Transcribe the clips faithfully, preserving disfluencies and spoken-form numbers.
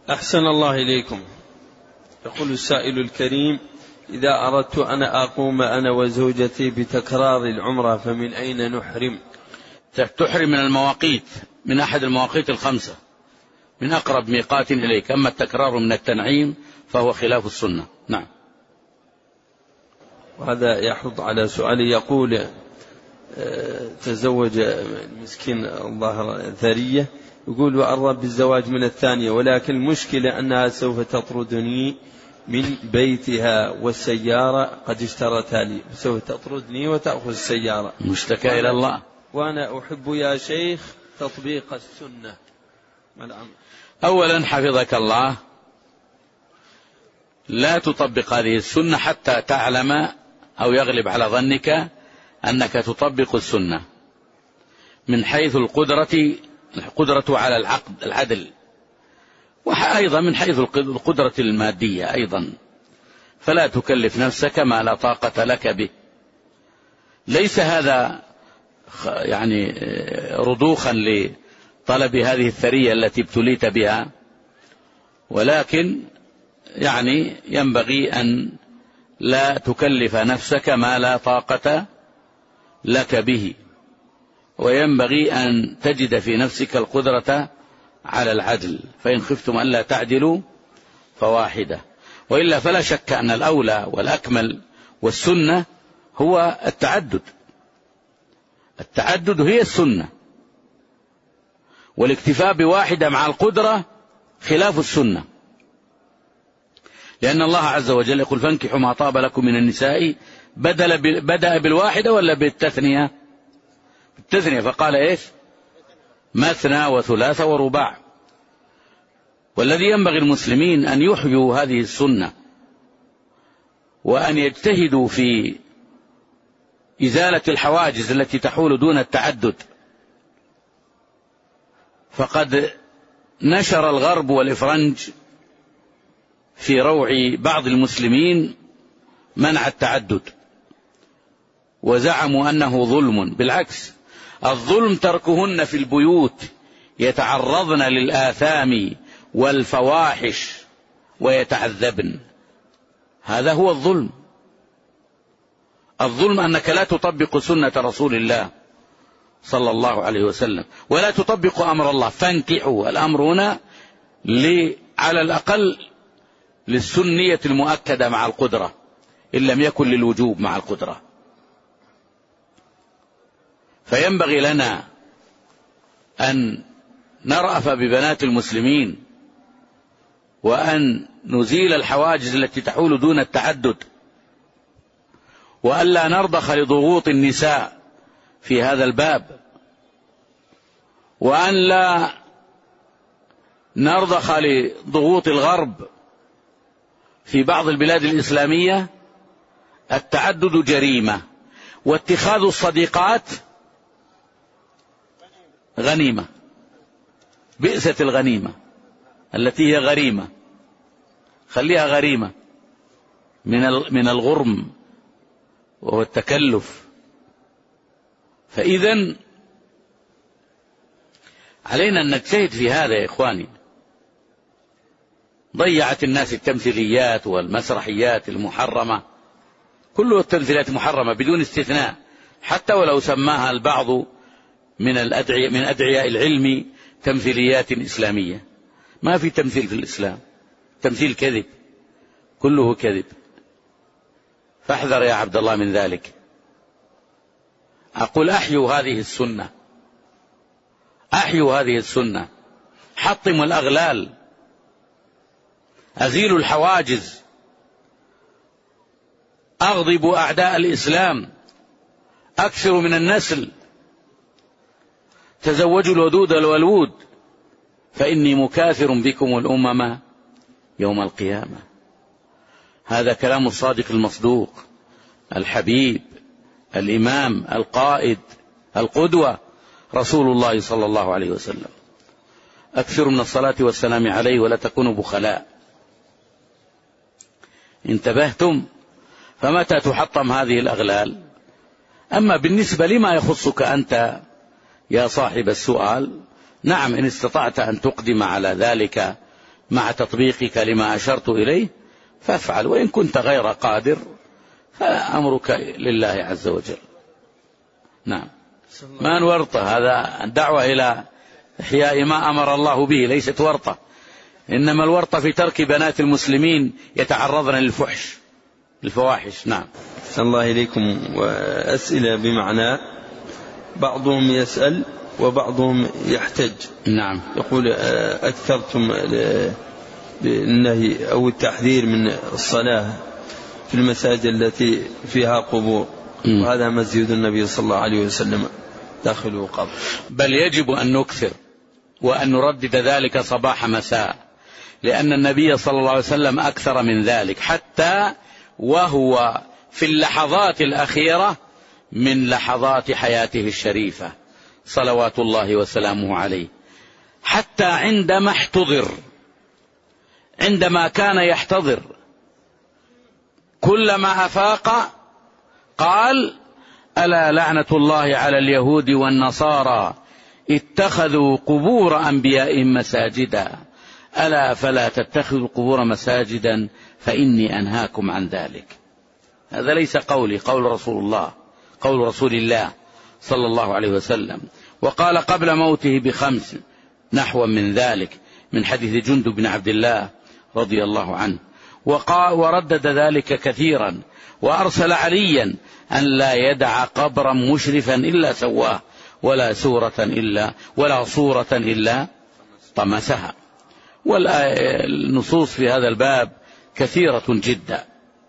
أحسن الله إليكم. يقول السائل الكريم: إذا أردت أن أقوم أنا وزوجتي بتكرار العمرة فمن أين نحرم؟ تحرم من المواقيت، من أحد المواقيت الخمسة، من أقرب ميقات إليك. أما التكرار من التنعيم فهو خلاف السنة. نعم. وهذا يحض على سؤال، يقول: تزوج مسكين الظاهر ثرية، يقول: وأرغب بالزواج من الثانية، ولكن المشكلة أنها سوف تطردني من بيتها والسيارة قد اشترتها لي، سوف تطردني وتأخذ السيارة. مشتكى إلى الله. وأنا أحب يا شيخ تطبيق السنة. أولا حفظك الله، لا تطبق هذه السنة حتى تعلم أو يغلب على ظنك أنك تطبق السنة من حيث القدرة القدرة على العقد العدل، وأيضا من حيث القدرة المادية أيضا، فلا تكلف نفسك ما لا طاقة لك به. ليس هذا يعني رضوخا لطلب هذه الثرية التي ابتليت بها، ولكن يعني ينبغي أن لا تكلف نفسك ما لا طاقة لك به، وينبغي أن تجد في نفسك القدرة على العدل، فإن خفتم ألا تعدلوا فواحدة. وإلا فلا شك أن الأولى والأكمل والسنة هو التعدد. التعدد هي السنة، والاكتفاء بواحدة مع القدرة خلاف السنة، لأن الله عز وجل يقول: فانكحوا ما طاب لكم من النساء، بدل بدأ بالواحدة ولا بالتثنية؟ بالتثنية، فقال إيش؟ مثنى وثلاث ورباع. والذي ينبغي المسلمين أن يحيوا هذه السنة، وأن يجتهدوا في إزالة الحواجز التي تحول دون التعدد. فقد نشر الغرب والإفرنج في روع بعض المسلمين منع التعدد، وزعموا أنه ظلم. بالعكس، الظلم تركهن في البيوت يتعرضن للآثام والفواحش ويتعذبن، هذا هو الظلم. الظلم أنك لا تطبق سنة رسول الله صلى الله عليه وسلم، ولا تطبق أمر الله. فانكحوا، الأمر هنا على الأقل للسنية المؤكدة مع القدرة، إن لم يكن للوجوب مع القدرة. فينبغي لنا أن نرأف ببنات المسلمين، وأن نزيل الحواجز التي تحول دون التعدد، وألا نرضخ لضغوط النساء في هذا الباب، وأن لا نرضخ لضغوط الغرب في بعض البلاد الإسلامية. التعدد جريمة، واتخاذ الصديقات غنيمة، بئست الغنيمة التي هي غريمة، خليها غريمة من الغرم وهو التكلف. فإذن علينا أن نجتهد في هذا يا إخواني. ضيعت الناس التمثيليات والمسرحيات المحرمة، كل التمثيليات محرمة بدون استثناء، حتى ولو سماها البعض من الأدعياء من أدعياء العلم تمثيليات إسلامية. ما في تمثيل في الإسلام، تمثيل كذب، كله كذب. فاحذر يا عبد الله من ذلك. أقول: أحيوا هذه السنة، أحيوا هذه السنة، حطموا الأغلال، أزيلوا الحواجز، أغضبوا أعداء الإسلام، أكثروا من النسل، تزوجوا الودود والولود، فإني مكاثر بكم الأمم يوم القيامة. هذا كلام الصادق المصدوق الحبيب الإمام القائد القدوة رسول الله صلى الله عليه وسلم. أكثروا من الصلاة والسلام عليه ولا تكونوا بخلاء. انتبهتم؟ فمتى تحطم هذه الأغلال؟ أما بالنسبة لما يخصك أنت يا صاحب السؤال، نعم، إن استطعت أن تقدم على ذلك مع تطبيقك لما أشرت إليه فافعل، وإن كنت غير قادر فأمرك لله عز وجل. نعم. ما الورطة، هذا الدعوة إلى إحياء ما أمر الله به، ليست ورطة، إنما الورطة في ترك بنات المسلمين يتعرضن للفحش الفواحش. نعم. أحسن الله إليكم. وأسئلة بمعنى بعضهم يسأل وبعضهم يحتج. نعم. يقول أكثرتم بالنهي أو التحذير من الصلاة في المساجد التي فيها قبور، وهذا مسجد النبي صلى الله عليه وسلم داخله قبر، بل يجب أن نكثر وأن نردد ذلك صباح مساء، لأن النبي صلى الله عليه وسلم أكثر من ذلك، حتى وهو في اللحظات الأخيرة من لحظات حياته الشريفة صلوات الله وسلامه عليه، حتى عندما احتضر، عندما كان يحتضر كلما أفاق قال: ألا لعنة الله على اليهود والنصارى اتخذوا قبور أنبيائهم مساجدا، ألا فلا تتخذوا القبور مساجدا فإني أنهاكم عن ذلك. هذا ليس قولي، قول رسول الله، قول رسول الله صلى الله عليه وسلم. وقال قبل موته بخمس نحو من ذلك من حديث جندب بن عبد الله رضي الله عنه، وردد ذلك كثيرا، وأرسل عليا أن لا يدع قبرا مشرفا إلا سواه، ولا سورة إلا ولا صورة إلا طمسها. والنصوص في هذا الباب كثيرة جدا.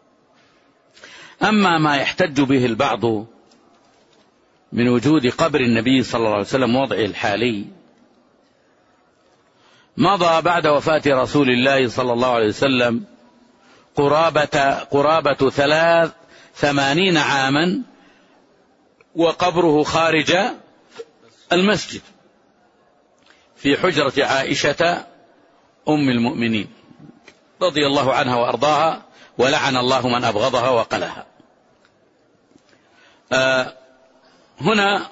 أما ما يحتج به البعض من وجود قبر النبي صلى الله عليه وسلم وضعه الحالي، مضى بعد وفاة رسول الله صلى الله عليه وسلم قرابة, قرابة ثلاث ثمانين عاما وقبره خارج المسجد في حجرة عائشة أم المؤمنين رضي الله عنها وأرضاها، ولعن الله من أبغضها وقلها. آه هنا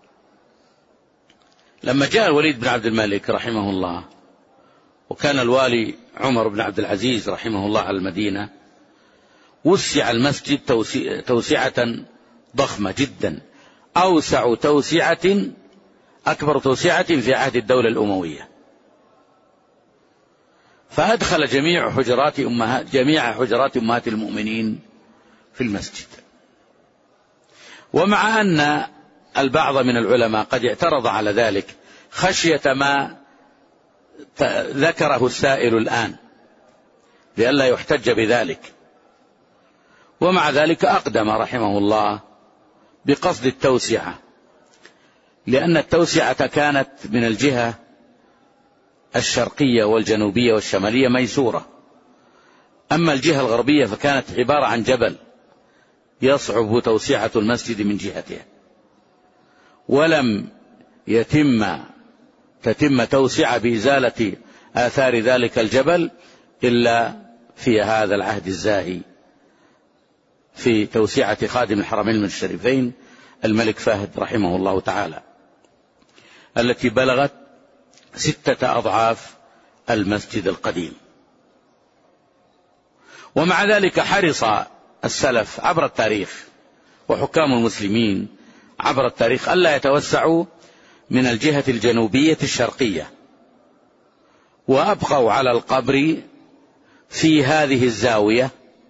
لما جاء الوليد بن عبد الملك رحمه الله، وكان الوالي عمر بن عبد العزيز رحمه الله على المدينة، وسع المسجد توسعة ضخمة جدا، أوسع توسعة أكبر توسعة في عهد الدولة الأموية، فأدخل جميع حجرات أمهات جميع حجرات أمهات المؤمنين في المسجد. ومع أن البعض من العلماء قد اعترض على ذلك خشية ما ذكره السائل الآن لئلا يحتج بذلك، ومع ذلك أقدم رحمه الله بقصد التوسعة، لأن التوسعة كانت من الجهة الشرقية والجنوبية والشمالية ميسورة، أما الجهة الغربية فكانت عبارة عن جبل يصعب توسعة المسجد من جهته، ولم يتم تتم توسعة بإزالة آثار ذلك الجبل إلا في هذا العهد الزاهي في توسعة خادم الحرمين الشريفين الملك فهد رحمه الله تعالى، التي بلغت ستة أضعاف المسجد القديم. ومع ذلك حرص السلف عبر التاريخ وحكام المسلمين عبر التاريخ ألا يتوسعوا من الجهة الجنوبية الشرقية، وأبقوا على القبر في هذه الزاوية،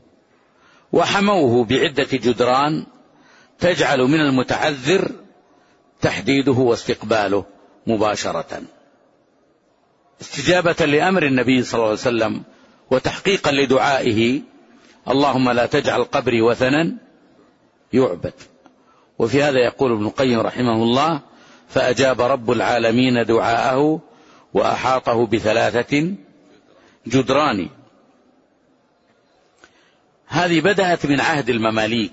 وحموه بعدة جدران تجعل من المتعذر تحديده واستقباله مباشرة، استجابة لأمر النبي صلى الله عليه وسلم وتحقيقا لدعائه: اللهم لا تجعل قبري وثنا يعبد. وفي هذا يقول ابن القيم رحمه الله: فأجاب رب العالمين دعاءه وأحاطه بثلاثة جدران. هذه بدأت من عهد المماليك،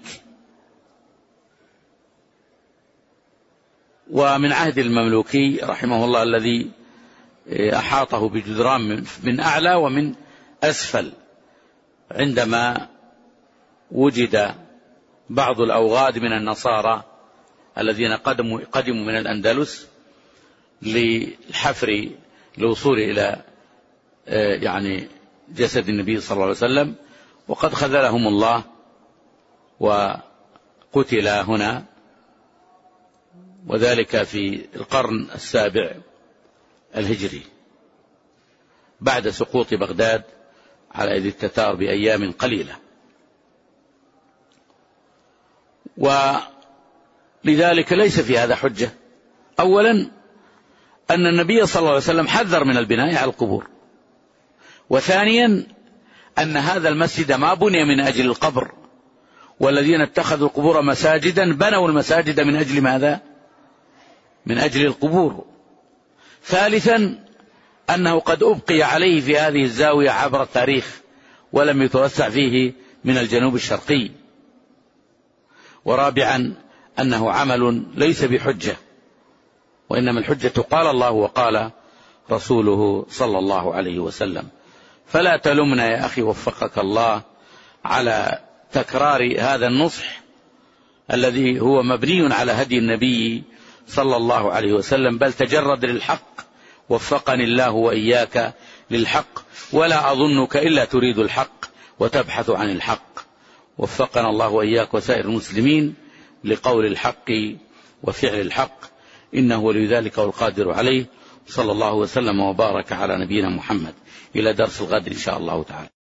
ومن عهد المملوكي رحمه الله الذي أحاطه بجدران من أعلى ومن أسفل، عندما وجد بعض الأوغاد من النصارى الذين قدموا, قدموا من الأندلس للحفر للوصول إلى يعني جسد النبي صلى الله عليه وسلم، وقد خذلهم الله وقتل هنا، وذلك في القرن السابع الهجري بعد سقوط بغداد على يد التتار بأيام قليلة. ولذلك ليس في هذا حجة. أولا أن النبي صلى الله عليه وسلم حذر من البناء على القبور، وثانيا أن هذا المسجد ما بني من أجل القبر، والذين اتخذوا القبور مساجدا بنوا المساجد من أجل ماذا؟ من أجل القبور. ثالثا أنه قد أبقي عليه في هذه الزاوية عبر التاريخ ولم يتوسع فيه من الجنوب الشرقي. ورابعا أنه عمل ليس بحجة، وإنما الحجة قال الله وقال رسوله صلى الله عليه وسلم. فلا تلمنا يا أخي وفقك الله على تكرار هذا النصح الذي هو مبني على هدي النبي صلى الله عليه وسلم، بل تجرد للحق، وفقني الله وإياك للحق، ولا أظنك إلا تريد الحق وتبحث عن الحق. وفقنا الله وإياك وسائر المسلمين لقول الحق وفعل الحق، إنه ولي ذلك والقادر عليه. صلى الله وسلم وبارك على نبينا محمد. إلى درس الغد إن شاء الله تعالى.